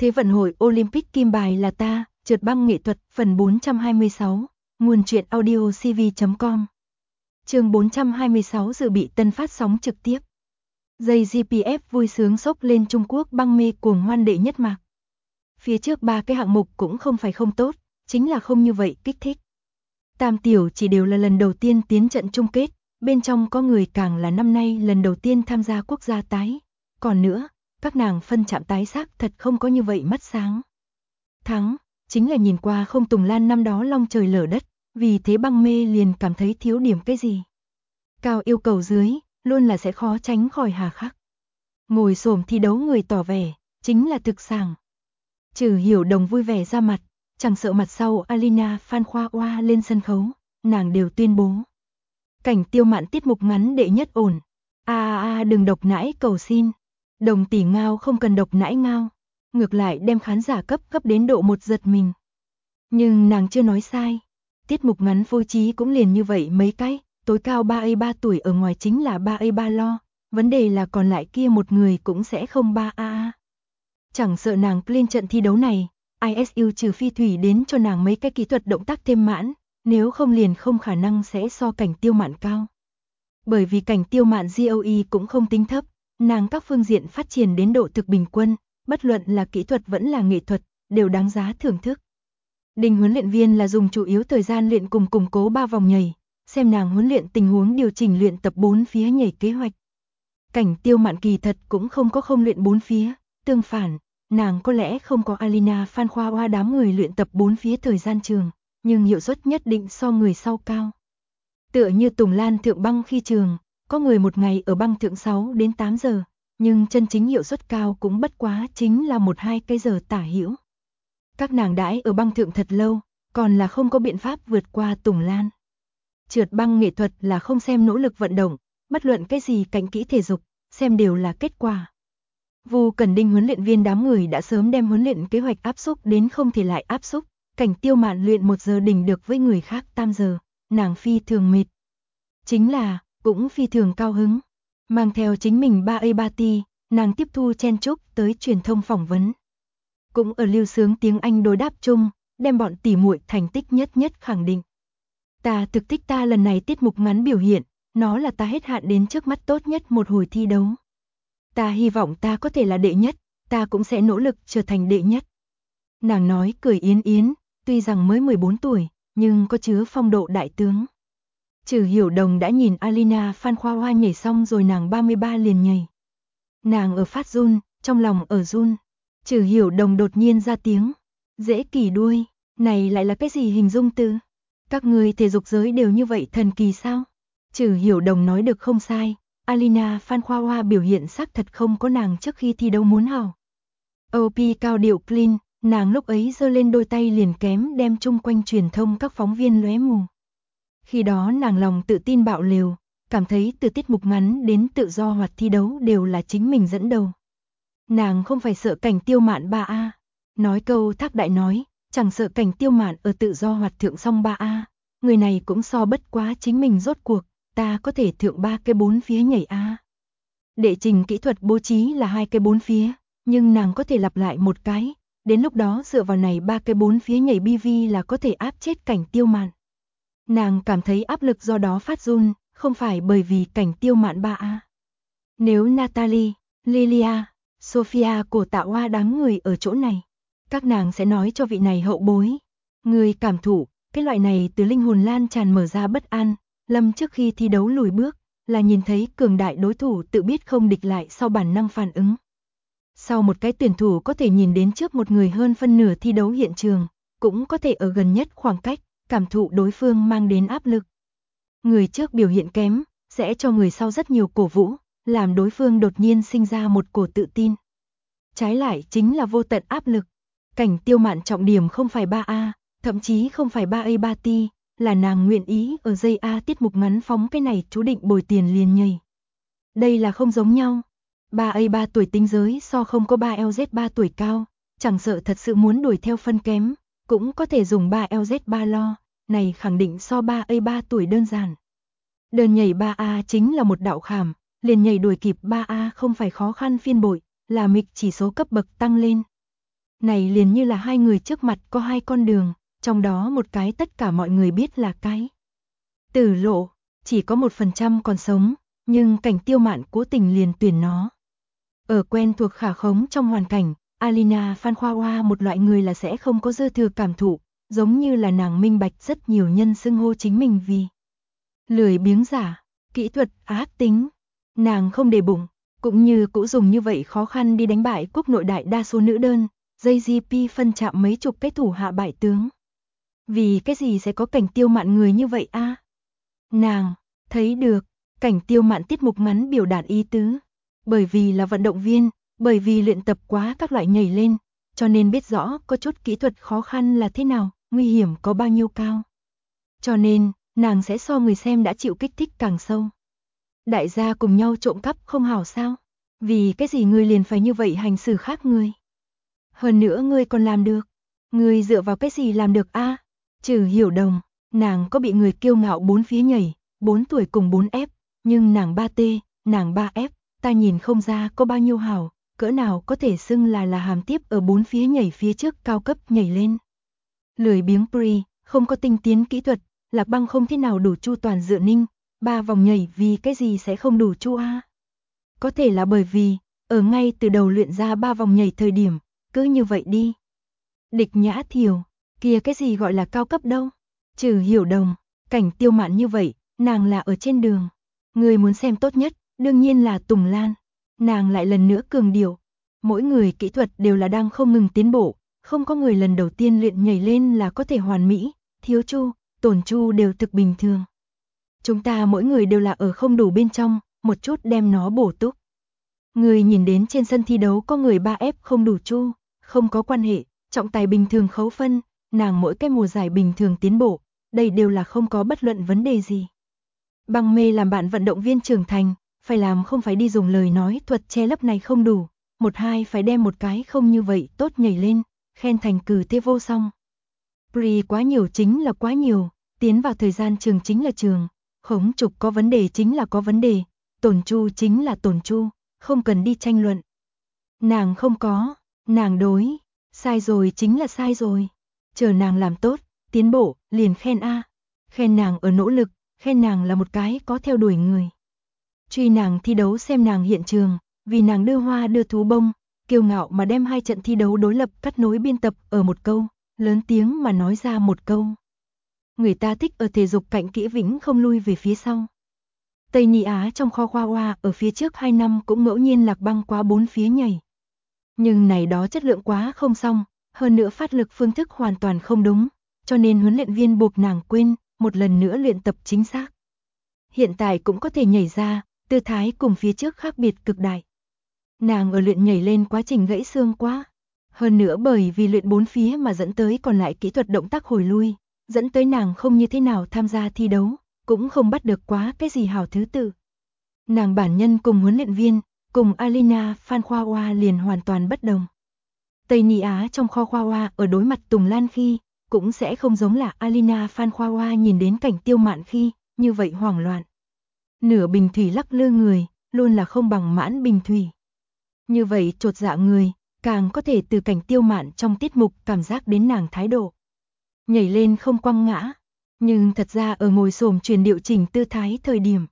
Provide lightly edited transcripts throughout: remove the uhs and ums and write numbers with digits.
Thế vận hội Olympic kim bài là ta, trượt băng nghệ thuật, phần 426, nguồn truyện audio cv.com. Chương 426 dự bị tân phát sóng trực tiếp. Dây GPF vui sướng sốc lên Trung Quốc băng mê cuồng hoan đệ nhất mạc. Phía trước ba cái hạng mục cũng không phải không tốt, chính là không như vậy kích thích. Tam tiểu chỉ đều là lần đầu tiên tiến trận chung kết, bên trong có người càng là năm nay lần đầu tiên tham gia quốc gia tái. Còn nữa, các nàng phân chạm tái xác thật không có như vậy mắt sáng. Thắng, chính là nhìn qua không Tùng Lan năm đó long trời lở đất, vì thế băng mê liền cảm thấy thiếu điểm cái gì. Cao yêu cầu dưới, luôn là sẽ khó tránh khỏi hà khắc. Ngồi xổm thi đấu người tỏ vẻ, chính là thực sảng. Trừ Hiểu Đồng vui vẻ ra mặt, chẳng sợ mặt sau Alina Phan Khoa Oa lên sân khấu, nàng đều tuyên bố. Cảnh Tiêu Mạn tiết mục ngắn đệ nhất ổn. Đừng độc nãi cầu xin. Đồng tỷ ngao không cần độc nãi ngao. Ngược lại đem khán giả cấp đến độ một giật mình. Nhưng nàng chưa nói sai. Tiết mục ngắn phối trí cũng liền như vậy mấy cái. Tối cao 3A3 tuổi ở ngoài chính là 3A3 lo. Vấn đề là còn lại kia một người cũng sẽ không 3A. Chẳng sợ nàng lên trận thi đấu này, ISU trừ phi thủy đến cho nàng mấy cái kỹ thuật động tác thêm mãn, nếu không liền không khả năng sẽ so Cảnh Tiêu Mạn cao. Bởi vì Cảnh Tiêu Mạn GOE cũng không tính thấp, nàng các phương diện phát triển đến độ thực bình quân, bất luận là kỹ thuật vẫn là nghệ thuật, đều đáng giá thưởng thức. Đình huấn luyện viên là dùng chủ yếu thời gian luyện cùng củng cố 3 vòng nhảy, xem nàng huấn luyện tình huống điều chỉnh luyện tập 4 phía nhảy kế hoạch. Cảnh Tiêu Mạn kỳ thật cũng không có không luyện 4 phía, tương phản, nàng có lẽ không có Alina Phan Khoa Oa đám người luyện tập 4 phía thời gian trường, nhưng hiệu suất nhất định so người sau cao. Tựa như Tùng Lan thượng băng khi trường, có người một ngày ở băng thượng 6 đến 8 giờ, nhưng chân chính hiệu suất cao cũng bất quá chính là 1-2 cái giờ tả hữu. Các nàng đãi ở băng thượng thật lâu, còn là không có biện pháp vượt qua Tùng Lan. Trượt băng nghệ thuật là không xem nỗ lực vận động, bất luận cái gì cạnh kỹ thể dục, xem đều là kết quả. Vu Cẩn Đinh huấn luyện viên đám người đã sớm đem huấn luyện kế hoạch áp xúc đến không thể lại áp xúc, Cảnh Tiêu Mạn luyện 1 giờ đỉnh được với người khác 8 giờ, nàng phi thường mệt. Chính là, cũng phi thường cao hứng. Mang theo chính mình 3A3 ti, nàng tiếp thu chen chúc tới truyền thông phỏng vấn. Cũng ở lưu sướng tiếng Anh đối đáp chung, đem bọn tỉ muội thành tích nhất khẳng định. Ta thực thích ta lần này tiết mục ngắn biểu hiện, nó là ta hết hạn đến trước mắt tốt nhất một hồi thi đấu. Ta hy vọng ta có thể là đệ nhất, ta cũng sẽ nỗ lực trở thành đệ nhất. Nàng nói cười yến yến, tuy rằng mới 14 tuổi, nhưng có chứa phong độ đại tướng. Trừ Hiểu Đồng đã nhìn Alina Phan Khoa Hoa nhảy xong rồi nàng 33 liền nhảy. Nàng ở phát run, trong lòng ở run. Trừ Hiểu Đồng đột nhiên ra tiếng. Dễ kỳ đuôi, này lại là cái gì hình dung từ? Các người thể dục giới đều như vậy thần kỳ sao? Trừ Hiểu Đồng nói được không sai. Alina Phan Khoa Hoa biểu hiện xác thật không có nàng trước khi thi đấu muốn hảo. OP cao điệu clean, nàng lúc ấy giơ lên đôi tay liền kém đem chung quanh truyền thông các phóng viên lóe mù. Khi đó nàng lòng tự tin bạo liều, cảm thấy từ tiết mục ngắn đến tự do hoặc thi đấu đều là chính mình dẫn đầu. Nàng không phải sợ Cảnh Tiêu Mạn 3A. Nói câu Thác Đại nói, chẳng sợ Cảnh Tiêu Mạn ở tự do hoặc thượng song 3A. Người này cũng so bất quá chính mình rốt cuộc, ta có thể thượng 3 cái 4 phía nhảy A. Đệ trình kỹ thuật bố trí là 2 cái 4 phía, nhưng nàng có thể lặp lại một cái. Đến lúc đó dựa vào này 3 cái 4 phía nhảy BV là có thể áp chết Cảnh Tiêu Mạn. Nàng cảm thấy áp lực do đó phát run, không phải bởi vì Cảnh Tiêu Mạn 3A. Nếu Natalie, Lilia, Sophia của Tạ Hoa đám người ở chỗ này, các nàng sẽ nói cho vị này hậu bối. Người cảm thụ, cái loại này từ linh hồn lan tràn mở ra bất an, Lâm trước khi thi đấu lùi bước, là nhìn thấy cường đại đối thủ tự biết không địch lại sau bản năng phản ứng. Sau một cái tuyển thủ có thể nhìn đến trước một người hơn phân nửa thi đấu hiện trường, cũng có thể ở gần nhất khoảng cách, cảm thụ đối phương mang đến áp lực. Người trước biểu hiện kém, sẽ cho người sau rất nhiều cổ vũ, làm đối phương đột nhiên sinh ra một cổ tự tin. Trái lại chính là vô tận áp lực. Cảnh Tiêu Mạn trọng điểm không phải 3A, thậm chí không phải 3A3 ti, là nàng nguyện ý ở dây A tiết mục ngắn phóng cái này chú định bồi tiền liền nhảy. Đây là không giống nhau. 3A3 tuổi tính giới so không có 3LZ3 tuổi cao, chẳng sợ thật sự muốn đuổi theo phân kém, cũng có thể dùng 3LZ3 lo, này khẳng định so 3A3 tuổi đơn giản. Đơn nhảy 3A chính là một đạo khảm, liền nhảy đuổi kịp 3A không phải khó khăn phiên bội, là mịch chỉ số cấp bậc tăng lên. Này liền như là hai người trước mặt có hai con đường, trong đó một cái tất cả mọi người biết là cái tử lộ, chỉ có 1% còn sống, nhưng Cảnh Tiêu Mạn cố tình liền tuyển nó. Ở quen thuộc khả khống trong hoàn cảnh, Alina Phan Khoa Hoa một loại người là sẽ không có dư thừa cảm thụ, giống như là nàng minh bạch rất nhiều nhân xưng hô chính mình vì lười biếng giả, kỹ thuật, ác tính. Nàng không để bụng, cũng như cũ dùng như vậy khó khăn đi đánh bại quốc nội đại đa số nữ đơn, JGP phân chạm mấy chục cái thủ hạ bại tướng. Vì cái gì sẽ có Cảnh Tiêu Mạn người như vậy a? Nàng thấy được, Cảnh Tiêu Mạn tiết mục ngắn biểu đạt ý tứ, bởi vì là vận động viên, bởi vì luyện tập quá các loại nhảy lên, cho nên biết rõ có chút kỹ thuật khó khăn là thế nào, nguy hiểm có bao nhiêu cao. Cho nên, nàng sẽ so người xem đã chịu kích thích càng sâu. Đại gia cùng nhau trộm cắp không hảo sao? Vì cái gì ngươi liền phải như vậy hành xử khác ngươi? Hơn nữa ngươi còn làm được. Ngươi dựa vào cái gì làm được a? Trừ Hiểu Đồng, nàng có bị người kiêu ngạo bốn phía nhảy, 4 tuổi cùng 4F, nhưng nàng 3T, nàng 3F, ta nhìn không ra có bao nhiêu hảo, cỡ nào có thể xưng là hàm tiếp ở 4 phía nhảy phía trước cao cấp nhảy lên. Lười biếng Pri, không có tinh tiến kỹ thuật, Lạc Băng không thế nào đủ chu toàn dựa ninh, 3 vòng nhảy vì cái gì sẽ không đủ chu a? Có thể là bởi vì, ở ngay từ đầu luyện ra 3 vòng nhảy thời điểm, cứ như vậy đi. Địch Nhã Thiều, kia cái gì gọi là cao cấp đâu? Trừ Hiểu Đồng, Cảnh Tiêu Mạn như vậy, nàng là ở trên đường. Người muốn xem tốt nhất, đương nhiên là Tùng Lan. Nàng lại lần nữa cường điệu, mỗi người kỹ thuật đều là đang không ngừng tiến bộ, không có người lần đầu tiên luyện nhảy lên là có thể hoàn mỹ, thiếu chu, tổn chu đều thực bình thường. Chúng ta mỗi người đều là ở không đủ bên trong, một chút đem nó bổ túc. Người nhìn đến trên sân thi đấu có người 3F không đủ chu, không có quan hệ, trọng tài bình thường khấu phân, nàng mỗi cái mùa giải bình thường tiến bộ, đây đều là không có bất luận vấn đề gì. Băng mê làm bạn vận động viên trưởng thành, phải làm không phải đi dùng lời nói thuật che lấp này không đủ, một hai phải đem một cái không như vậy tốt nhảy lên, khen thành cử thế vô song. Pri quá nhiều chính là quá nhiều, tiến vào thời gian trường chính là trường, khống trục có vấn đề chính là có vấn đề, tổn chu chính là tổn chu, không cần đi tranh luận. Nàng không có, nàng đối, sai rồi chính là sai rồi, chờ nàng làm tốt, tiến bộ, liền khen a, khen nàng ở nỗ lực, khen nàng là một cái có theo đuổi người. Truy nàng thi đấu xem nàng hiện trường, vì nàng đưa hoa đưa thú bông, kiêu ngạo mà đem 2 trận thi đấu đối lập cắt nối biên tập ở một câu, lớn tiếng mà nói ra một câu. Người ta thích ở thể dục cạnh kỹ vĩnh không lui về phía sau. Tây Ni Á trong kho khoa hoa ở phía trước 2 năm cũng ngẫu nhiên Lạc Băng quá 4 phía nhảy. Nhưng này đó chất lượng quá không xong, hơn nữa phát lực phương thức hoàn toàn không đúng, cho nên huấn luyện viên buộc nàng quên, một lần nữa luyện tập chính xác. Hiện tại cũng có thể nhảy ra, tư thái cùng phía trước khác biệt cực đại. Nàng ở luyện nhảy lên quá trình gãy xương quá. Hơn nữa bởi vì luyện 4 phía mà dẫn tới còn lại kỹ thuật động tác hồi lui, dẫn tới nàng không như thế nào tham gia thi đấu, cũng không bắt được quá cái gì hảo thứ tự. Nàng bản nhân cùng huấn luyện viên, cùng Alina Phan Khoa Hoa liền hoàn toàn bất đồng. Tây Ni Á trong kho Khoa Hoa ở đối mặt Tùng Lan khi, cũng sẽ không giống là Alina Phan Khoa Hoa nhìn đến Cảnh Tiêu Mạn khi, như vậy hoảng loạn. Nửa bình thủy lắc lư người, luôn là không bằng mãn bình thủy. Như vậy chột dạ người, càng có thể từ Cảnh Tiêu Mạn trong tiết mục cảm giác đến nàng thái độ. Nhảy lên không quăng ngã, nhưng thật ra ở ngồi xổm truyền điệu chỉnh tư thái thời điểm.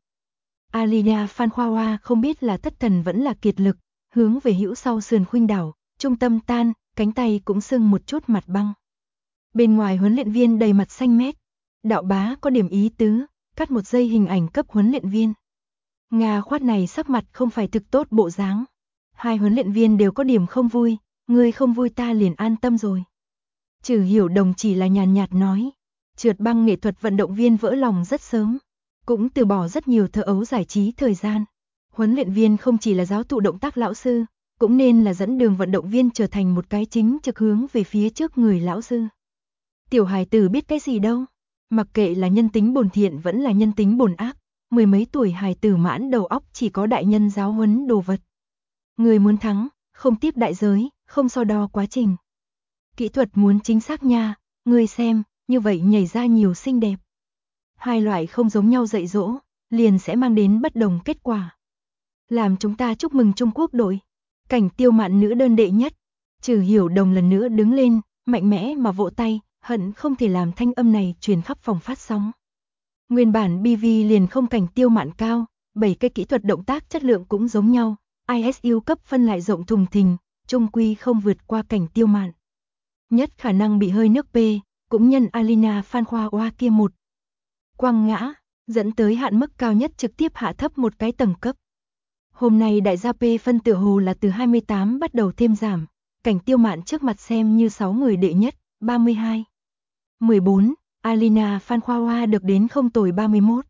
Alina Phan Khoa Hoa không biết là thất thần vẫn là kiệt lực, hướng về hữu sau sườn khuynh đảo, trung tâm tan, cánh tay cũng sưng một chút mặt băng. Bên ngoài huấn luyện viên đầy mặt xanh mét, đạo bá có điểm ý tứ, cắt một giây hình ảnh cấp huấn luyện viên. Nga khoát này sắc mặt không phải thực tốt bộ dáng. Hai huấn luyện viên đều có điểm không vui, người không vui ta liền an tâm rồi. Trừ Hiểu Đồng chỉ là nhàn nhạt nói, trượt băng nghệ thuật vận động viên vỡ lòng rất sớm, cũng từ bỏ rất nhiều thơ ấu giải trí thời gian. Huấn luyện viên không chỉ là giáo thụ động tác lão sư, cũng nên là dẫn đường vận động viên trở thành một cái chính trực hướng về phía trước người lão sư. Tiểu hài tử biết cái gì đâu, mặc kệ là nhân tính bổn thiện vẫn là nhân tính bổn ác, mười mấy tuổi hài tử mãn đầu óc chỉ có đại nhân giáo huấn đồ vật. Người muốn thắng, không tiếp đại giới, không so đo quá trình. Kỹ thuật muốn chính xác nha, người xem, như vậy nhảy ra nhiều xinh đẹp. Hai loại không giống nhau dạy dỗ, liền sẽ mang đến bất đồng kết quả. Làm chúng ta chúc mừng Trung Quốc đội. Cảnh Tiêu Mạn nữ đơn đệ nhất. Trừ Hiểu Đồng lần nữa đứng lên, mạnh mẽ mà vỗ tay, hận không thể làm thanh âm này truyền khắp phòng phát sóng. Nguyên bản BV liền không cảnh Tiêu Mạn cao, 7 cái kỹ thuật động tác chất lượng cũng giống nhau, ISU cấp phân lại rộng thùng thình, chung quy không vượt qua cảnh Tiêu Mạn. Nhất khả năng bị hơi nước P, cũng nhân Alina Phan Khoa Hoa kia một quăng ngã, dẫn tới hạn mức cao nhất trực tiếp hạ thấp một cái tầng cấp. Hôm nay đại gia P phân tựa hồ là từ 28 bắt đầu thêm giảm, cảnh Tiêu Mạn trước mặt xem như 6 người đệ nhất, 32. 14, Alina Phan Khoa Hoa được đến không tồi 31.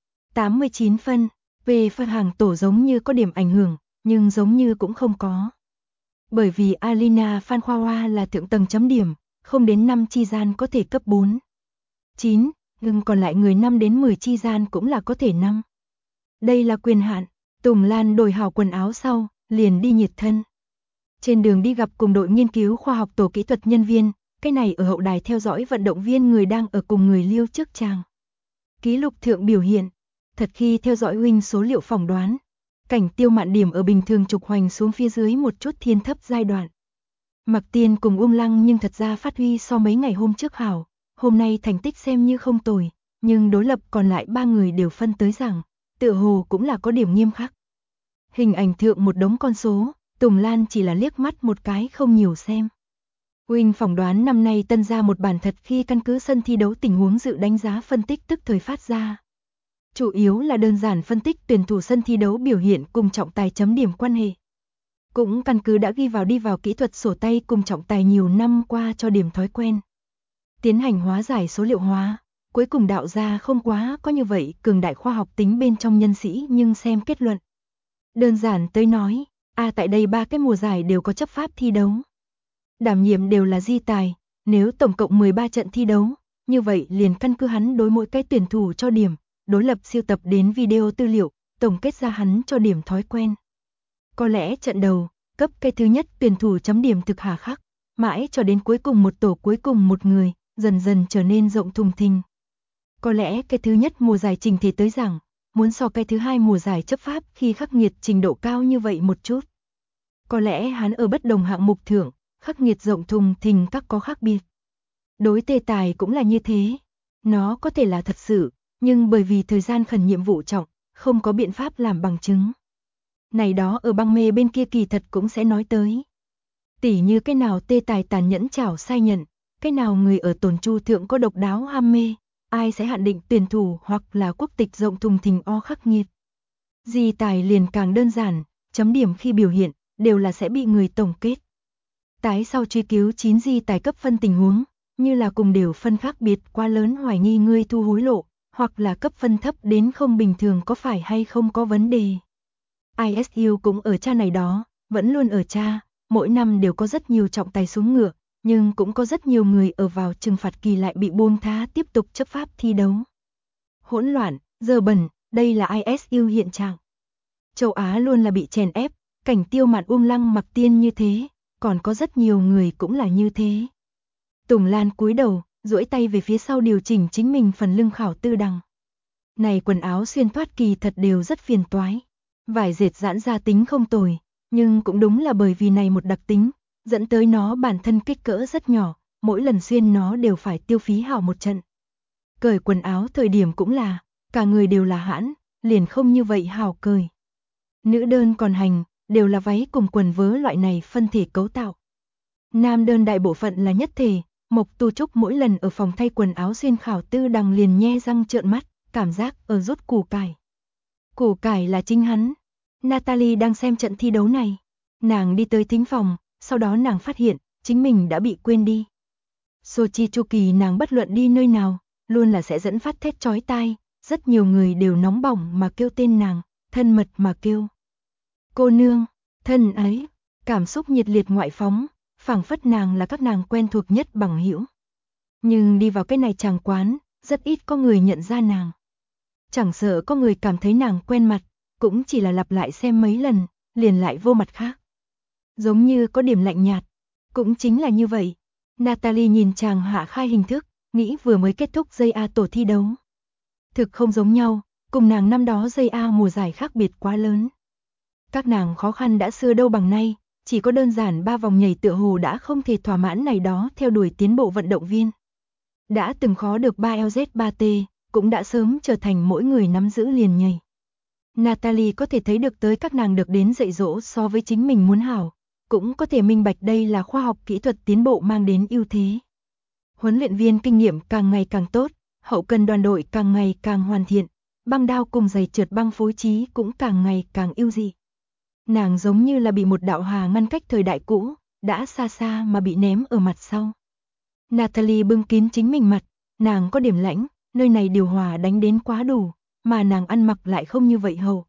89 phân, về phân hàng tổ giống như có điểm ảnh hưởng, nhưng giống như cũng không có. Bởi vì Alina Phan Khoa Hoa là thượng tầng chấm điểm, không đến 5 chi gian có thể cấp 4. 9, nhưng còn lại người 5 đến 10 chi gian cũng là có thể 5. Đây là quyền hạn. Tùng Lan đổi hảo quần áo sau, liền đi nhiệt thân. Trên đường đi gặp cùng đội nghiên cứu khoa học tổ kỹ thuật nhân viên, cái này ở hậu đài theo dõi vận động viên người đang ở cùng người liêu trước chàng. Ký lục thượng biểu hiện, thật khi theo dõi huynh số liệu phỏng đoán, cảnh Tiêu Mạn điểm ở bình thường trục hoành xuống phía dưới một chút thiên thấp giai đoạn. Mặc Tiên cùng Uông Lăng nhưng thật ra phát huy so mấy ngày hôm trước hảo, hôm nay thành tích xem như không tồi, nhưng đối lập còn lại 3 người đều phân tới rằng, tựa hồ cũng là có điểm nghiêm khắc. Hình ảnh thượng một đống con số, Tùng Lan chỉ là liếc mắt một cái không nhiều xem. Huynh phỏng đoán năm nay tân ra một bản thật khi căn cứ sân thi đấu tình huống dự đánh giá phân tích tức thời phát ra. Chủ yếu là đơn giản phân tích tuyển thủ sân thi đấu biểu hiện cùng trọng tài chấm điểm quan hệ. Cũng căn cứ đã ghi vào đi vào kỹ thuật sổ tay cùng trọng tài nhiều năm qua cho điểm thói quen. Tiến hành hóa giải số liệu hóa, cuối cùng đạo ra không quá có như vậy cường đại khoa học tính bên trong nhân sĩ nhưng xem kết luận. Đơn giản tới nói, tại đây 3 cái mùa giải đều có chấp pháp thi đấu. Đảm nhiệm đều là di tài, nếu tổng cộng 13 trận thi đấu, như vậy liền căn cứ hắn đối mỗi cái tuyển thủ cho điểm, đối lập siêu tập đến video tư liệu, tổng kết ra hắn cho điểm thói quen. Có lẽ trận đầu, cấp cái thứ nhất tuyển thủ chấm điểm thực hà khắc, mãi cho đến cuối cùng một tổ cuối cùng một người, dần dần trở nên rộng thùng thình. Có lẽ cái thứ nhất mùa giải trình thể tới rằng, muốn so cái thứ hai mùa giải chấp pháp khi khắc nghiệt trình độ cao như vậy một chút. Có lẽ hắn ở bất đồng hạng mục thưởng, khắc nghiệt rộng thùng thình các có khác biệt. Đối tê tài cũng là như thế. Nó có thể là thật sự, nhưng bởi vì thời gian khẩn nhiệm vụ trọng, không có biện pháp làm bằng chứng. Này đó ở băng mê bên kia kỳ thật cũng sẽ nói tới. Tỉ như cái nào tê tài tàn nhẫn chảo sai nhận, cái nào người ở tồn chu thượng có độc đáo ham mê, ai sẽ hạn định tuyển thủ hoặc là quốc tịch rộng thùng thình o khắc nghiệt. Di tài liền càng đơn giản, chấm điểm khi biểu hiện, đều là sẽ bị người tổng kết. Tái sau truy cứu 9 di tài cấp phân tình huống, như là cùng đều phân khác biệt quá lớn hoài nghi ngươi thu hối lộ, hoặc là cấp phân thấp đến không bình thường có phải hay không có vấn đề. ISU cũng ở cha này đó, vẫn luôn ở cha, mỗi năm đều có rất nhiều trọng tài xuống ngựa, nhưng cũng có rất nhiều người ở vào trừng phạt kỳ lại bị buông tha tiếp tục chấp pháp thi đấu. Hỗn loạn, dơ bẩn, đây là ISU hiện trạng. Châu Á luôn là bị chèn ép, cảnh Tiêu Mạn Uông Lăng Mặc Tiên như thế, còn có rất nhiều người cũng là như thế. Tùng Lan cúi đầu, duỗi tay về phía sau điều chỉnh chính mình phần lưng khảo tư đằng. Này quần áo xuyên thoát kỳ thật đều rất phiền toái. Vải dệt giãn ra tính không tồi, nhưng cũng đúng là bởi vì này một đặc tính, dẫn tới nó bản thân kích cỡ rất nhỏ, mỗi lần xuyên nó đều phải tiêu phí hảo một trận. Cởi quần áo thời điểm cũng là, cả người đều là hãn, liền không như vậy hảo cởi. Nữ đơn còn hành, đều là váy cùng quần vớ loại này phân thể cấu tạo. Nam đơn đại bộ phận là nhất thể, Mộc Tu Trúc mỗi lần ở phòng thay quần áo xuyên khảo tư đằng liền nhe răng trợn mắt, cảm giác ở rút củ cải. Củ cải là chính hắn. Natalie đang xem trận thi đấu này. Nàng đi tới thính phòng, sau đó nàng phát hiện, chính mình đã bị quên đi. Sochi chu kỳ nàng bất luận đi nơi nào, luôn là sẽ dẫn phát thét chói tai, rất nhiều người đều nóng bỏng mà kêu tên nàng, thân mật mà kêu. Cô nương, thân ấy, cảm xúc nhiệt liệt ngoại phóng, phảng phất nàng là các nàng quen thuộc nhất bằng hữu. Nhưng đi vào cái này chàng quán, rất ít có người nhận ra nàng. Chẳng sợ có người cảm thấy nàng quen mặt, cũng chỉ là lặp lại xem mấy lần, liền lại vô mặt khác. Giống như có điểm lạnh nhạt, cũng chính là như vậy. Natalie nhìn chàng hạ khai hình thức, nghĩ vừa mới kết thúc dây A tổ thi đấu. Thực không giống nhau, cùng nàng năm đó dây A mùa giải khác biệt quá lớn. Các nàng khó khăn đã xưa đâu bằng nay, chỉ có đơn giản 3 vòng nhảy tựa hồ đã không thể thỏa mãn này đó theo đuổi tiến bộ vận động viên. Đã từng khó được 3LZ3T, cũng đã sớm trở thành mỗi người nắm giữ liền nhảy. Natalie có thể thấy được tới các nàng được đến dạy dỗ so với chính mình muốn hảo, cũng có thể minh bạch đây là khoa học kỹ thuật tiến bộ mang đến ưu thế. Huấn luyện viên kinh nghiệm càng ngày càng tốt, hậu cần đoàn đội càng ngày càng hoàn thiện, băng đao cùng giày trượt băng phối trí cũng càng ngày càng ưu dị. Nàng giống như là bị một đạo hà ngăn cách thời đại cũ, đã xa xa mà bị ném ở mặt sau. Natalie bưng kín chính mình mặt, nàng có điểm lãnh, nơi này điều hòa đánh đến quá đủ, mà nàng ăn mặc lại không như vậy hầu.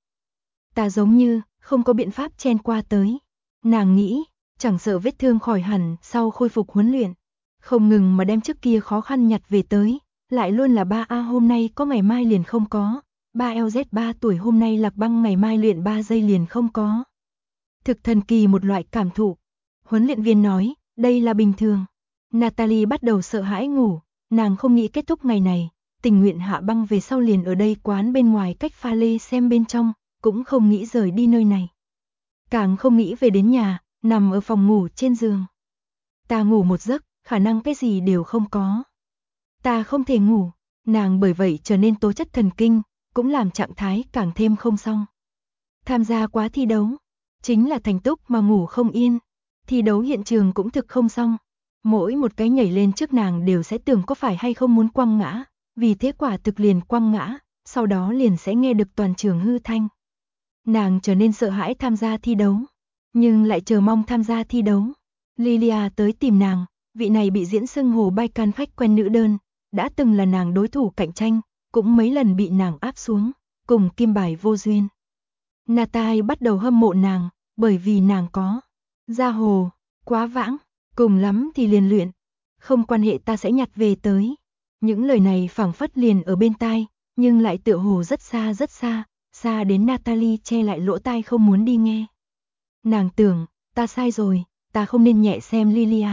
Ta giống như không có biện pháp chen qua tới. Nàng nghĩ, chẳng sợ vết thương khỏi hẳn sau khôi phục huấn luyện, không ngừng mà đem trước kia khó khăn nhặt về tới, lại luôn là 3A hôm nay có ngày mai liền không có, 3LZ 3 tuổi hôm nay lạc băng ngày mai luyện 3 giây liền không có. Thực thần kỳ một loại cảm thụ. Huấn luyện viên nói, đây là bình thường. Natalie bắt đầu sợ hãi ngủ, nàng không nghĩ kết thúc ngày này, tình nguyện hạ băng về sau liền ở đây quán bên ngoài cách pha lê xem bên trong, cũng không nghĩ rời đi nơi này. Càng không nghĩ về đến nhà, nằm ở phòng ngủ trên giường. Ta ngủ một giấc, khả năng cái gì đều không có. Ta không thể ngủ, nàng bởi vậy trở nên tố chất thần kinh, cũng làm trạng thái càng thêm không xong. Tham gia quá thi đấu, chính là thành túc mà ngủ không yên. Thi đấu hiện trường cũng thực không xong. Mỗi một cái nhảy lên trước nàng đều sẽ tưởng có phải hay không muốn quăng ngã, vì thế quả thực liền quăng ngã, sau đó liền sẽ nghe được toàn trường hư thanh. Nàng trở nên sợ hãi tham gia thi đấu, nhưng lại chờ mong tham gia thi đấu. Lilia tới tìm nàng, vị này bị diễn xưng hồ bay can khách quen nữ đơn, đã từng là nàng đối thủ cạnh tranh, cũng mấy lần bị nàng áp xuống, cùng kim bài vô duyên. Natalie bắt đầu hâm mộ nàng, bởi vì nàng có ra hồ, quá vãng, cùng lắm thì liền luyện, không quan hệ ta sẽ nhặt về tới. Những lời này phảng phất liền ở bên tai, nhưng lại tựa hồ rất xa, xa đến Natalie che lại lỗ tai không muốn đi nghe. Nàng tưởng, ta sai rồi, ta không nên nhẹ xem Lilia.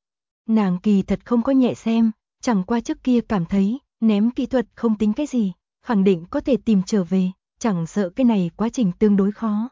Nàng kỳ thật không có nhẹ xem, chẳng qua trước kia cảm thấy, ném kỹ thuật không tính cái gì, khẳng định có thể tìm trở về, chẳng sợ cái này quá trình tương đối khó.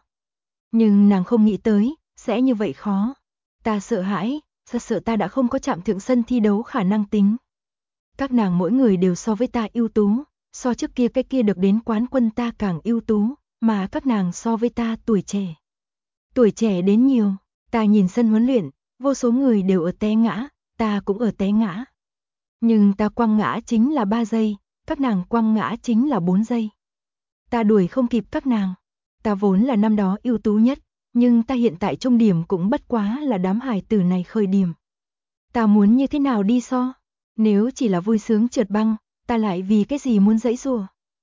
Nhưng nàng không nghĩ tới, sẽ như vậy khó. Ta sợ hãi, sợ ta đã không có chạm thượng sân thi đấu khả năng tính. Các nàng mỗi người đều so với ta ưu tú, so trước kia cái kia được đến quán quân ta càng ưu tú, mà các nàng so với ta tuổi trẻ. Tuổi trẻ đến nhiều, ta nhìn sân huấn luyện, vô số người đều ở té ngã, ta cũng ở té ngã. Nhưng ta quăng ngã chính là 3 giây, các nàng quăng ngã chính là 4 giây. Ta đuổi không kịp các nàng, ta vốn là năm đó ưu tú nhất, nhưng ta hiện tại trung điểm cũng bất quá là đám hài tử này khởi điểm. Ta muốn như thế nào đi so? Nếu chỉ là vui sướng trượt băng, ta lại vì cái gì muốn giãy giụa?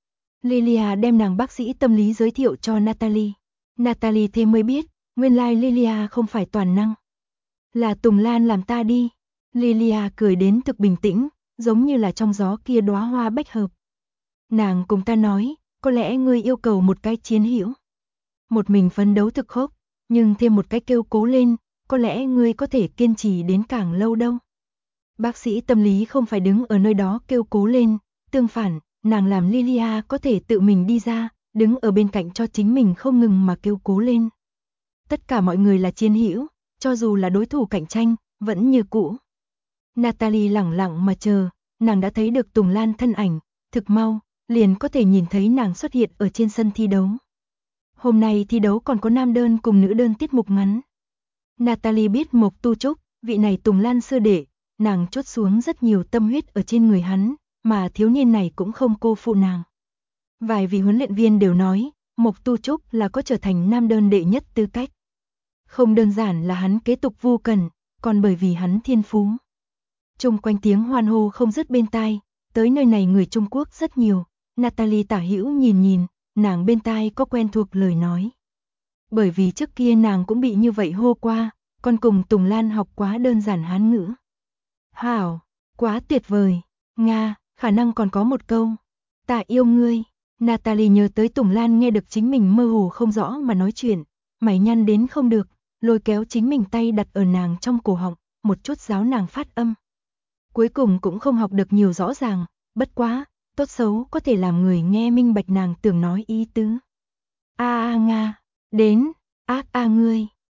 Lilia đem nàng bác sĩ tâm lý giới thiệu cho Natalie. Natalie thêm mới biết, nguyên lai Lilia không phải toàn năng. Là Tùng Lan làm ta đi. Lilia cười đến thực bình tĩnh, giống như là trong gió kia đóa hoa bách hợp. Nàng cùng ta nói, có lẽ ngươi yêu cầu một cái chiến hữu. Một mình phấn đấu thực khốc, nhưng thêm một cái kêu cố lên, có lẽ ngươi có thể kiên trì đến càng lâu đâu. Bác sĩ tâm lý không phải đứng ở nơi đó kêu cố lên, tương phản, nàng làm Lilia có thể tự mình đi ra, đứng ở bên cạnh cho chính mình không ngừng mà kêu cố lên. Tất cả mọi người là chiến hữu, cho dù là đối thủ cạnh tranh, vẫn như cũ. Natalie lẳng lặng mà chờ, nàng đã thấy được Tùng Lan thân ảnh, thực mau, liền có thể nhìn thấy nàng xuất hiện ở trên sân thi đấu. Hôm nay thi đấu còn có nam đơn cùng nữ đơn tiết mục ngắn. Natalie biết Mộc Tu Trúc, vị này Tùng Lan sư đệ, nàng chốt xuống rất nhiều tâm huyết ở trên người hắn, mà thiếu niên này cũng không cô phụ nàng. Vài vị huấn luyện viên đều nói, Mộc Tu Trúc là có trở thành nam đơn đệ nhất tư cách. Không đơn giản là hắn kế tục Vu Cần, còn bởi vì hắn thiên phú. Chung quanh tiếng hoan hô không dứt bên tai, tới nơi này người Trung Quốc rất nhiều. Natalie tả hữu nhìn, nàng bên tai có quen thuộc lời nói. Bởi vì trước kia nàng cũng bị như vậy hô qua, còn cùng Tùng Lan học quá đơn giản Hán ngữ. Hảo, quá tuyệt vời, Nga, khả năng còn có một câu. Ta yêu ngươi. Natalie nhớ tới Tùng Lan nghe được chính mình mơ hồ không rõ mà nói chuyện, mày nhăn đến không được, lôi kéo chính mình tay đặt ở nàng trong cổ họng, một chút giáo nàng phát âm. Cuối cùng cũng không học được nhiều rõ ràng, bất quá, tốt xấu có thể làm người nghe minh bạch nàng tưởng nói ý tứ. Nga, đến, ác ngươi,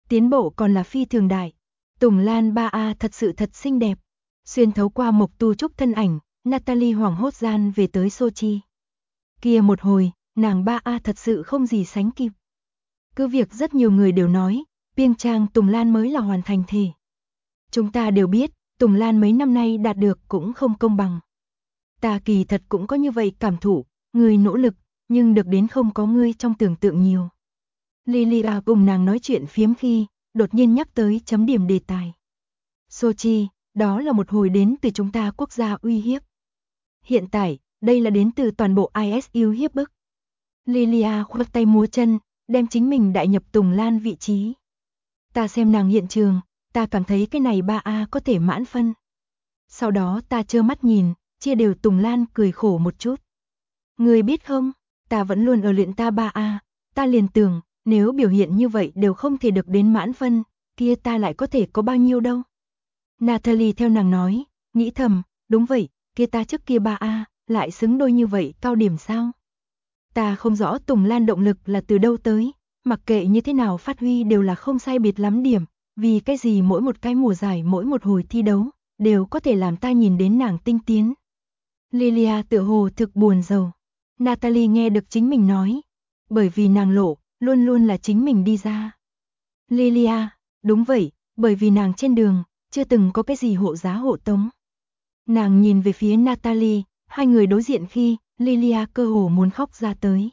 Tiến bộ còn là phi thường đại. Tùng Lan 3A thật sự thật xinh đẹp. Xuyên thấu qua Mộc Tu Trúc thân ảnh, Natalie hoảng hốt gian về tới Sochi. Kia một hồi, nàng 3A thật sự không gì sánh kịp. Cứ việc rất nhiều người đều nói, Pyeongchang Tùng Lan mới là hoàn thành thể. Chúng ta đều biết, Tùng Lan mấy năm nay đạt được cũng không công bằng. Ta kỳ thật cũng có như vậy cảm thụ, người nỗ lực, nhưng được đến không có ngươi trong tưởng tượng nhiều. Lilia cùng nàng nói chuyện phiếm khi, đột nhiên nhắc tới chấm điểm đề tài. Sochi, đó là một hồi đến từ chúng ta quốc gia uy hiếp. Hiện tại, đây là đến từ toàn bộ IS uy hiếp bức. Lilia khoác tay múa chân, đem chính mình đại nhập Tùng Lan vị trí. Ta xem nàng hiện trường, ta cảm thấy cái này 3A có thể mãn phân. Sau đó ta trơ mắt nhìn, chia đều Tùng Lan cười khổ một chút. Người biết không, ta vẫn luôn ở luyện ta 3A, ta liền tưởng, nếu biểu hiện như vậy đều không thể được đến mãn phân, kia ta lại có thể có bao nhiêu đâu. Natalie theo nàng nói, nghĩ thầm, đúng vậy, kia ta trước kia 3A, lại xứng đôi như vậy cao điểm sao? Ta không rõ Tùng Lan động lực là từ đâu tới, mặc kệ như thế nào phát huy đều là không sai biệt lắm điểm, vì cái gì mỗi một cái mùa giải mỗi một hồi thi đấu, đều có thể làm ta nhìn đến nàng tinh tiến. Lilia tựa hồ thực buồn rầu. Natalie nghe được chính mình nói, bởi vì nàng lộ, luôn luôn là chính mình đi ra. Lilia, đúng vậy, bởi vì nàng trên đường, chưa từng có cái gì hộ giá hộ tống. Nàng nhìn về phía Natalie, hai người đối diện khi, Lilia cơ hồ muốn khóc ra tới.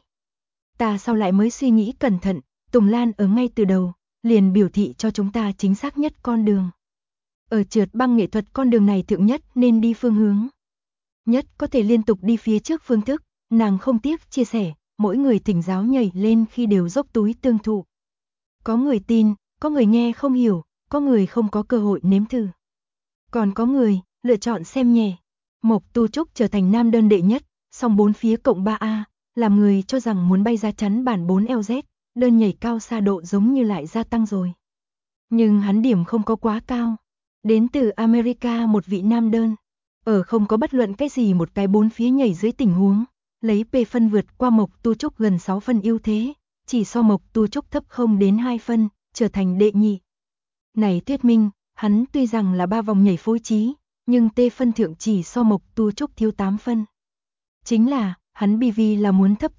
Ta sau lại mới suy nghĩ cẩn thận, Tùng Lan ở ngay từ đầu, liền biểu thị cho chúng ta chính xác nhất con đường. Ở trượt băng nghệ thuật con đường này thượng nhất nên đi phương hướng. Nhất có thể liên tục đi phía trước phương thức, nàng không tiếc chia sẻ, mỗi người thỉnh giáo nhảy lên khi đều dốc túi tương thụ. Có người tin, có người nghe không hiểu, có người không có cơ hội nếm thử. Còn có người, lựa chọn xem nhẹ. Mộc Tu Trúc trở thành nam đơn đệ nhất, song 4 phía cộng 3A, làm người cho rằng muốn bay ra chắn bản 4LZ, đơn nhảy cao xa độ giống như lại gia tăng rồi. Nhưng hắn điểm không có quá cao. Đến từ America một vị nam đơn, ở không có bất luận cái gì một cái 4 phía nhảy dưới tình huống, lấy P phân vượt qua Mộc Tu Trúc gần 6 phân ưu thế, chỉ so Mộc Tu Trúc thấp không đến 2 phân, trở thành đệ nhị. Này thuyết minh, hắn tuy rằng là 3 vòng nhảy phối trí, nhưng T phân thượng chỉ so Mộc Tu Trúc thiếu 8 phân. Chính là, hắn BV là muốn thấp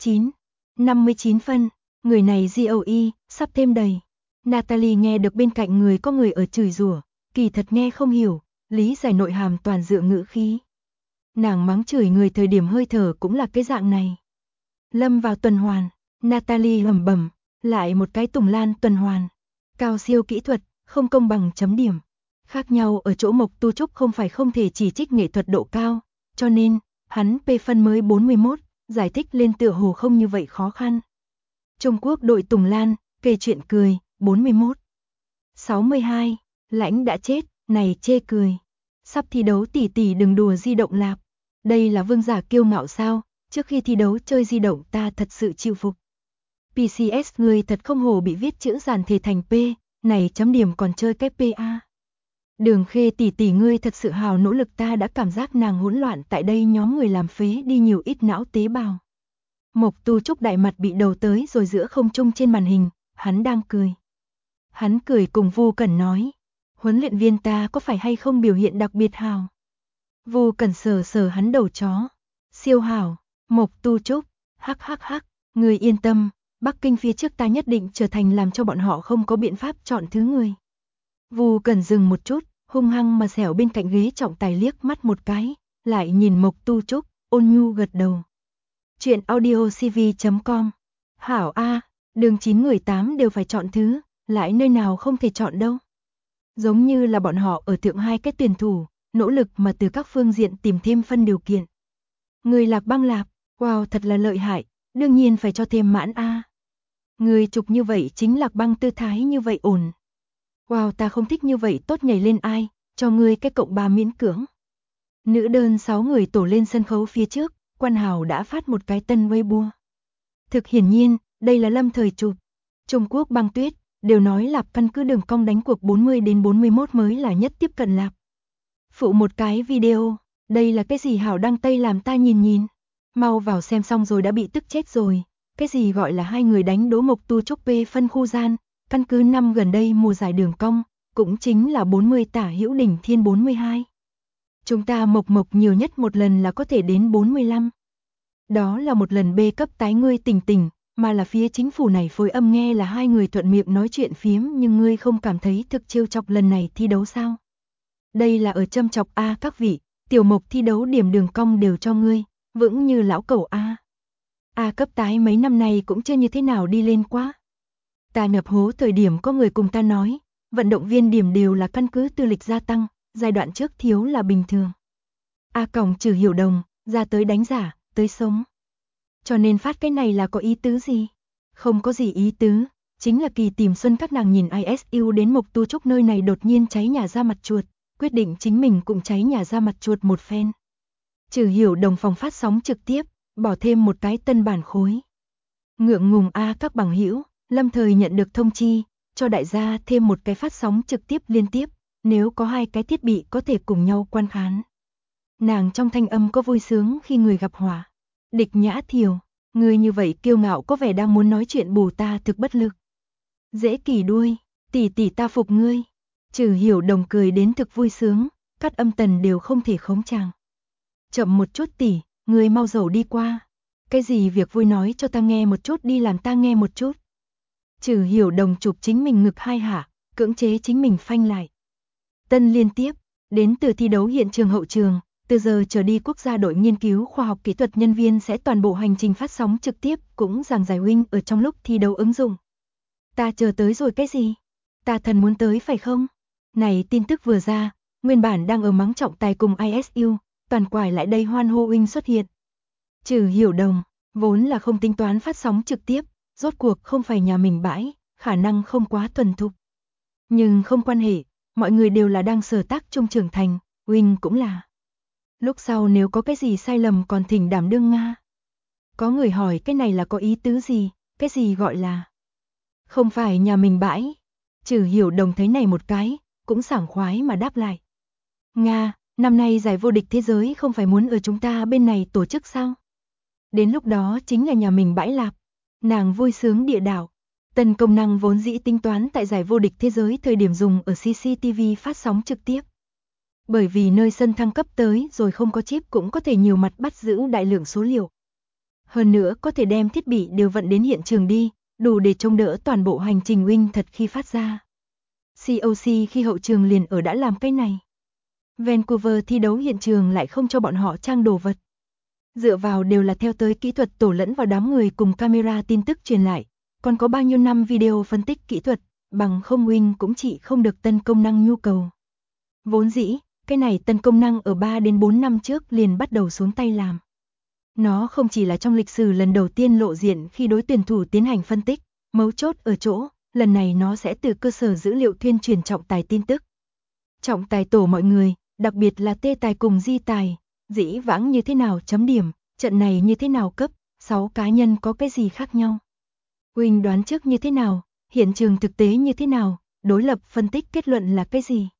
59 phân, người này GOE, sắp thêm đầy. Natalie nghe được bên cạnh người có người ở chửi rủa, kỳ thật nghe không hiểu, lý giải nội hàm toàn dựa ngữ khí. Nàng mắng chửi người thời điểm hơi thở cũng là cái dạng này. Lâm vào tuần hoàn, Natalie lẩm bẩm, lại một cái Tùng Lan tuần hoàn. Cao siêu kỹ thuật, không công bằng chấm điểm. Khác nhau ở chỗ Mộc Tu Trúc không phải không thể chỉ trích nghệ thuật độ cao, cho nên, hắn P phân mới 41, giải thích lên tựa hồ không như vậy khó khăn. Trung Quốc đội Tùng Lan, kể chuyện cười, 41. 62, lãnh đã chết, này chê cười. Sắp thi đấu tỷ tỷ đừng đùa di động lạp. Đây là vương giả kiêu ngạo sao, trước khi thi đấu chơi di động ta thật sự chịu phục. PCS người thật không hổ bị viết chữ giản thể thành P, này chấm điểm còn chơi cái PA. Đường Khê tỷ tỷ ngươi thật sự hào nỗ lực, ta đã cảm giác nàng hỗn loạn tại đây, nhóm người làm phế đi nhiều ít não tế bào. Mộc Tu Trúc đại mặt bị đầu tới rồi giữa không trung trên màn hình, hắn đang cười. Hắn cười cùng Vu Cẩn nói, huấn luyện viên ta có phải hay không biểu hiện đặc biệt hào. Vu Cẩn sờ sờ hắn đầu chó. Siêu hào, Mộc Tu Trúc, hắc hắc hắc, người yên tâm, Bắc Kinh phía trước ta nhất định trở thành làm cho bọn họ không có biện pháp chọn thứ người. Vu Cẩn dừng một chút, hung hăng mà xẻo bên cạnh ghế trọng tài liếc mắt một cái, lại nhìn Mộc Tu Trúc, ôn nhu gật đầu. Chuyện audiocv.com. Hảo A, đường 9 người 8 đều phải chọn thứ, lại nơi nào không thể chọn đâu. Giống như là bọn họ ở thượng hai cái tuyển thủ, nỗ lực mà từ các phương diện tìm thêm phân điều kiện. Người Lạc Băng Lạp, wow thật là lợi hại, đương nhiên phải cho thêm mãn A. Người chụp như vậy chính Lạc Băng tư thái như vậy ổn. Wow ta không thích như vậy, tốt nhảy lên ai, cho ngươi cái cộng 3 miễn cưỡng. Nữ đơn 6 người tổ lên sân khấu phía trước, Quan Hào đã phát một cái tân Weibo. Thực hiển nhiên, đây là lâm thời chụp. Trung Quốc băng tuyết, đều nói Lạp căn cứ đường cong đánh cuộc 40 đến 41 mới là nhất tiếp cận Lạp. Phụ một cái video, đây là cái gì Hảo đăng Tây làm ta nhìn. Mau vào xem, xong rồi đã bị tức chết rồi. Cái gì gọi là hai người đánh đố Mộc Tu Trúc P phân khu gian, Căn cứ năm gần đây mùa giải đường cong, cũng chính là 40 tả hữu đỉnh thiên 42. Chúng ta mộc nhiều nhất một lần là có thể đến 45. Đó là một lần B cấp tái ngươi tỉnh, mà là phía chính phủ này phối âm nghe là hai người thuận miệng nói chuyện phiếm, nhưng ngươi không cảm thấy thực trêu chọc lần này thi đấu sao? Đây là ở châm chọc a các vị, tiểu mộc thi đấu điểm đường cong đều cho ngươi, vững như lão cẩu a. A cấp tái mấy năm nay cũng chưa như thế nào đi lên quá. Ta nhập hố thời điểm có người cùng ta nói, vận động viên điểm đều là căn cứ tư lịch gia tăng, giai đoạn trước thiếu là bình thường. A còng trừ hiểu đồng, ra tới đánh giả, tới sống. Cho nên phát cái này là có ý tứ gì? Không có gì ý tứ, chính là Kỳ Tìm Xuân các nàng nhìn ISU đến Mộc Tu Trúc nơi này đột nhiên cháy nhà ra mặt chuột, quyết định chính mình cũng cháy nhà ra mặt chuột một phen. Trừ hiểu đồng phòng phát sóng trực tiếp, bỏ thêm một cái tân bản khối. Ngượng ngùng a các bằng hữu, lâm thời nhận được thông chi, cho đại gia thêm một cái phát sóng trực tiếp liên tiếp, nếu có hai cái thiết bị có thể cùng nhau quan khán. Nàng trong thanh âm có vui sướng khi người gặp họa. Địch Nhã Thiều, người như vậy kiêu ngạo có vẻ đang muốn nói chuyện bù ta thực bất lực. Dễ Kỳ đuôi, tỷ tỷ ta phục ngươi. Trừ hiểu đồng cười đến thực vui sướng, cắt âm tần đều không thể khống chàng. Chậm một chút tỷ, ngươi mau dầu đi qua. Cái gì việc vui nói cho ta nghe một chút đi, làm ta nghe một chút. Trừ hiểu đồng chụp chính mình ngực hai hạ, cưỡng chế chính mình phanh lại. Tân liên tiếp, đến từ thi đấu hiện trường hậu trường, từ giờ trở đi quốc gia đội nghiên cứu khoa học kỹ thuật nhân viên sẽ toàn bộ hành trình phát sóng trực tiếp, cũng giảng giải huynh ở trong lúc thi đấu ứng dụng. Ta chờ tới rồi cái gì? Ta thần muốn tới phải không? Này tin tức vừa ra, nguyên bản đang ở mắng trọng tài cùng ISU, toàn quải lại đây hoan hô huynh xuất hiện. Trừ hiểu đồng, vốn là không tính toán phát sóng trực tiếp, rốt cuộc không phải nhà mình bãi, khả năng không quá thuần thục. Nhưng không quan hệ, mọi người đều là đang sở tác chung trưởng thành, huynh cũng là. Lúc sau nếu có cái gì sai lầm còn thỉnh đảm đương Nga. Có người hỏi cái này là có ý tứ gì, cái gì gọi là không phải nhà mình bãi. Trừ hiểu đồng thấy này một cái, cũng sảng khoái mà đáp lại. Nga, năm nay giải vô địch thế giới không phải muốn ở chúng ta bên này tổ chức sao? Đến lúc đó chính là nhà mình bãi lạp. Nàng vui sướng địa đạo. Tân công năng vốn dĩ tính toán tại giải vô địch thế giới thời điểm dùng ở CCTV phát sóng trực tiếp. Bởi vì nơi sân thăng cấp tới rồi không có chip cũng có thể nhiều mặt bắt giữ đại lượng số liệu. Hơn nữa có thể đem thiết bị đều vận đến hiện trường đi, đủ để trông đỡ toàn bộ hành trình huynh thật khi phát ra. COC khi hậu trường liền ở đã làm cái này. Vancouver thi đấu hiện trường lại không cho bọn họ trang đồ vật. Dựa vào đều là theo tới kỹ thuật tổ lẫn vào đám người cùng camera tin tức truyền lại. Còn có bao nhiêu năm video phân tích kỹ thuật, bằng không huynh cũng chỉ không được tân công năng nhu cầu. Vốn dĩ, cái này tân công năng ở 3 đến 4 năm trước liền bắt đầu xuống tay làm. Nó không chỉ là trong lịch sử lần đầu tiên lộ diện khi đối tuyển thủ tiến hành phân tích, mấu chốt ở chỗ, lần này nó sẽ từ cơ sở dữ liệu tuyên truyền trọng tài tin tức. Trọng tài tổ mọi người, đặc biệt là tê tài cùng di tài, dĩ vãng như thế nào chấm điểm, trận này như thế nào cấp, 6 cá nhân có cái gì khác nhau. Huynh đoán trước như thế nào, hiện trường thực tế như thế nào, đối lập phân tích kết luận là cái gì.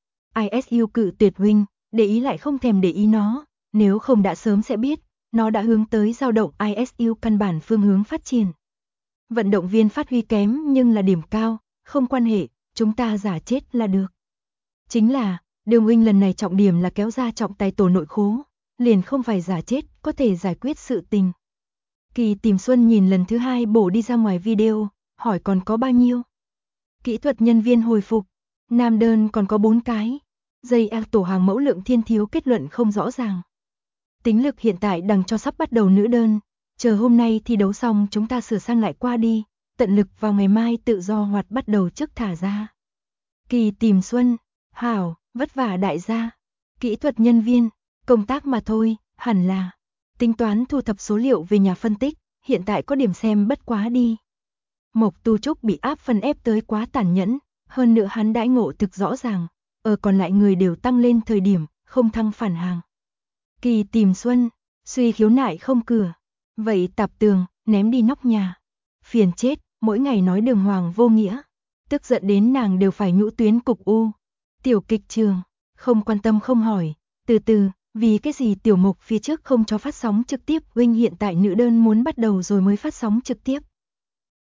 ISU cự tuyệt huynh, để ý lại không thèm để ý nó, nếu không đã sớm sẽ biết, nó đã hướng tới dao động ISU căn bản phương hướng phát triển. Vận động viên phát huy kém nhưng là điểm cao, không quan hệ, chúng ta giả chết là được. Chính là, Đường huynh lần này trọng điểm là kéo ra trọng tài tổ nội khố, liền không phải giả chết, có thể giải quyết sự tình. Kỳ Tìm Xuân nhìn lần thứ 2 bổ đi ra ngoài video, hỏi còn có bao nhiêu. Kỹ thuật nhân viên hồi phục, nam đơn còn có 4 cái. Dây tổ hàng mẫu lượng thiên thiếu kết luận không rõ ràng. Tính lực hiện tại đằng cho sắp bắt đầu nữ đơn, chờ hôm nay thi đấu xong chúng ta sửa sang lại qua đi, tận lực vào ngày mai tự do hoạt bắt đầu trước thả ra. Kỳ Tìm Xuân, hảo, vất vả đại gia. Kỹ thuật nhân viên, công tác mà thôi, hẳn là tính toán thu thập số liệu về nhà phân tích, hiện tại có điểm xem bất quá đi. Mộc Tu Trúc bị áp phân ép tới quá tàn nhẫn, hơn nữa hắn đãi ngộ thực rõ ràng, ở còn lại người đều tăng lên thời điểm, không thăng phản hàng. Kỳ Tìm Xuân, suy khiếu nại không cửa, vậy tạp tường, ném đi nóc nhà. Phiền chết, mỗi ngày nói đường hoàng vô nghĩa, tức giận đến nàng đều phải nhũ tuyến cục u. Tiểu kịch trường, không quan tâm không hỏi, từ từ, vì cái gì tiểu mục phía trước không cho phát sóng trực tiếp, huynh hiện tại nữ đơn muốn bắt đầu rồi mới phát sóng trực tiếp.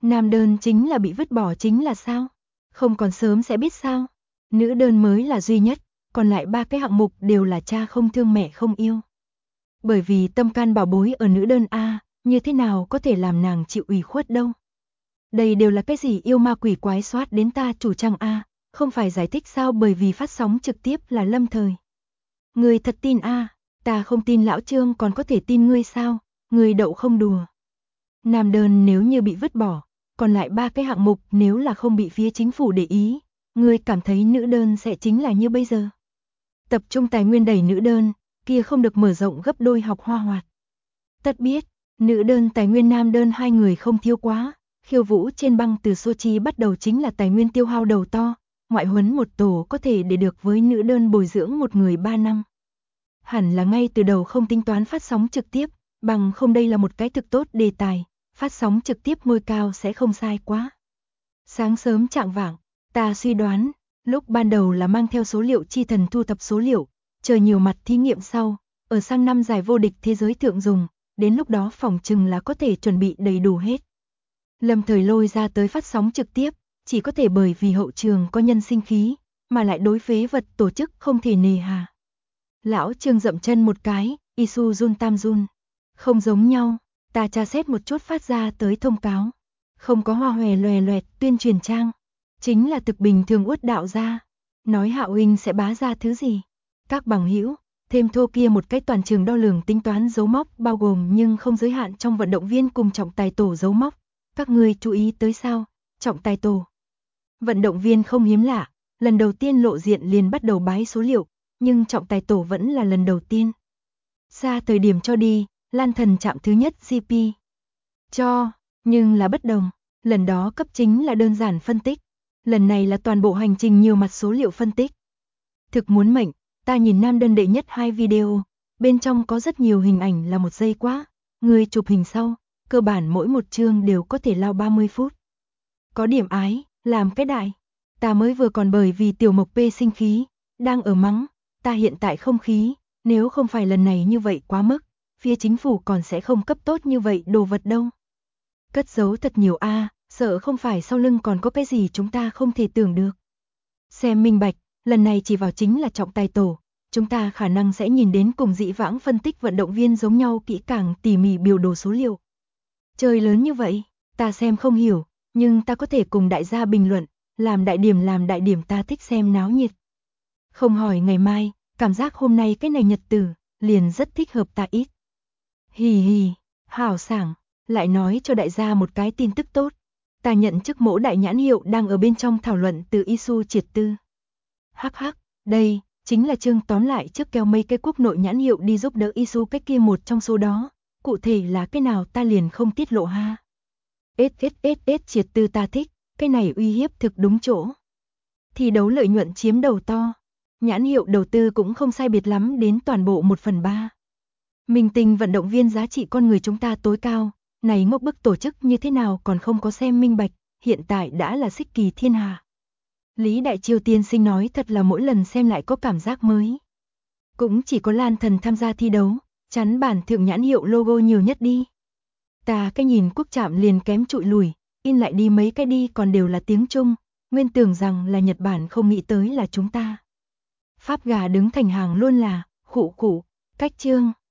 Nam đơn chính là bị vứt bỏ chính là sao? Không còn sớm sẽ biết sao? Nữ đơn mới là duy nhất, còn lại 3 cái hạng mục đều là cha không thương mẹ không yêu. Bởi vì tâm can bảo bối ở nữ đơn A, như thế nào có thể làm nàng chịu ủy khuất đâu. Đây đều là cái gì yêu ma quỷ quái soát đến ta chủ trang A, không phải giải thích sao bởi vì phát sóng trực tiếp là lâm thời. Người thật tin A, ta không tin lão Trương còn có thể tin ngươi sao, người đậu không đùa. Nam đơn nếu như bị vứt bỏ, còn lại 3 cái hạng mục nếu là không bị phía chính phủ để ý, ngươi cảm thấy nữ đơn sẽ chính là như bây giờ. Tập trung tài nguyên đẩy nữ đơn, kia không được mở rộng gấp đôi học hoa hoạt. Tất biết, nữ đơn tài nguyên nam đơn hai người không thiếu quá, khiêu vũ trên băng từ Sochi bắt đầu chính là tài nguyên tiêu hao đầu to, ngoại huấn một tổ có thể để được với nữ đơn bồi dưỡng một người 3 năm. Hẳn là ngay từ đầu không tính toán phát sóng trực tiếp, bằng không đây là một cái thực tốt đề tài, phát sóng trực tiếp ngôi cao sẽ không sai quá. Sáng sớm trạng vạng, ta suy đoán, lúc ban đầu là mang theo số liệu chi thần thu thập số liệu, chờ nhiều mặt thí nghiệm sau, ở sang năm giải vô địch thế giới thượng dùng, đến lúc đó phòng chừng là có thể chuẩn bị đầy đủ hết. Lâm thời lôi ra tới phát sóng trực tiếp, chỉ có thể bởi vì hậu trường có nhân sinh khí, mà lại đối phế vật tổ chức không thể nề hà. Lão Trương dậm chân một cái, Isu Jun Tam Jun. Không giống nhau, ta tra xét một chút phát ra tới thông cáo. Không có hoa hòe loè loẹt tuyên truyền trang. Chính là thực bình thường uất đạo ra. Nói Hạo huynh sẽ bá ra thứ gì. Các bằng hữu, thêm thô kia một cái toàn trường đo lường tính toán dấu mốc bao gồm nhưng không giới hạn trong vận động viên cùng trọng tài tổ dấu mốc. Các ngươi chú ý tới sao, trọng tài tổ. Vận động viên không hiếm lạ, lần đầu tiên lộ diện liền bắt đầu bái số liệu, nhưng trọng tài tổ vẫn là lần đầu tiên. Xa thời điểm cho đi, Lan Thần chạm thứ nhất GP. Cho, nhưng là bất đồng, lần đó cấp chính là đơn giản phân tích, lần này là toàn bộ hành trình nhiều mặt số liệu phân tích. Thực muốn mệnh, ta nhìn nam đơn đệ nhất 2 video, bên trong có rất nhiều hình ảnh là 1 giây quá, người chụp hình sau, cơ bản mỗi một chương đều có thể lao 30 phút. Có điểm ái, làm cái đại, ta mới vừa còn bởi vì tiểu mộc P sinh khí, đang ở mắng, ta hiện tại không khí, nếu không phải lần này như vậy quá mức, phía chính phủ còn sẽ không cấp tốt như vậy đồ vật đâu. Cất giấu thật nhiều sợ không phải sau lưng còn có cái gì chúng ta không thể tưởng được. Xem minh bạch, lần này chỉ vào chính là trọng tài tổ, chúng ta khả năng sẽ nhìn đến cùng dĩ vãng phân tích vận động viên giống nhau kỹ càng tỉ mỉ biểu đồ số liệu. Chơi lớn như vậy, ta xem không hiểu, nhưng ta có thể cùng đại gia bình luận, làm đại điểm ta thích xem náo nhiệt. Không hỏi ngày mai, cảm giác hôm nay cái này nhật tử, liền rất thích hợp ta ít. Hì hì, hảo sảng, lại nói cho đại gia một cái tin tức tốt. Ta nhận chức mẫu đại nhãn hiệu đang ở bên trong thảo luận từ Isu triệt tư. Hắc hắc, đây, chính là chương tóm lại trước keo mây cái quốc nội nhãn hiệu đi giúp đỡ Isu cái kia một trong số đó. Cụ thể là cái nào ta liền không tiết lộ ha. Triệt tư ta thích, cái này uy hiếp thực đúng chỗ. Thi đấu lợi nhuận chiếm đầu to. Nhãn hiệu đầu tư cũng không sai biệt lắm đến toàn bộ 1/3. Minh tinh vận động viên giá trị con người chúng ta tối cao, này ngốc bức tổ chức như thế nào còn không có xem minh bạch, hiện tại đã là xích kỳ thiên hạ. Lý Đại Triều tiên sinh nói thật là mỗi lần xem lại có cảm giác mới. Cũng chỉ có Lan Thần tham gia thi đấu, chắn bản thượng nhãn hiệu logo nhiều nhất đi. Ta cái nhìn quốc trạm liền kém trụi lùi, in lại đi mấy cái đi còn đều là tiếng Trung, nguyên tưởng rằng là Nhật Bản không nghĩ tới là chúng ta. Pháp gà đứng thành hàng luôn là, khụ khụ, cách chương.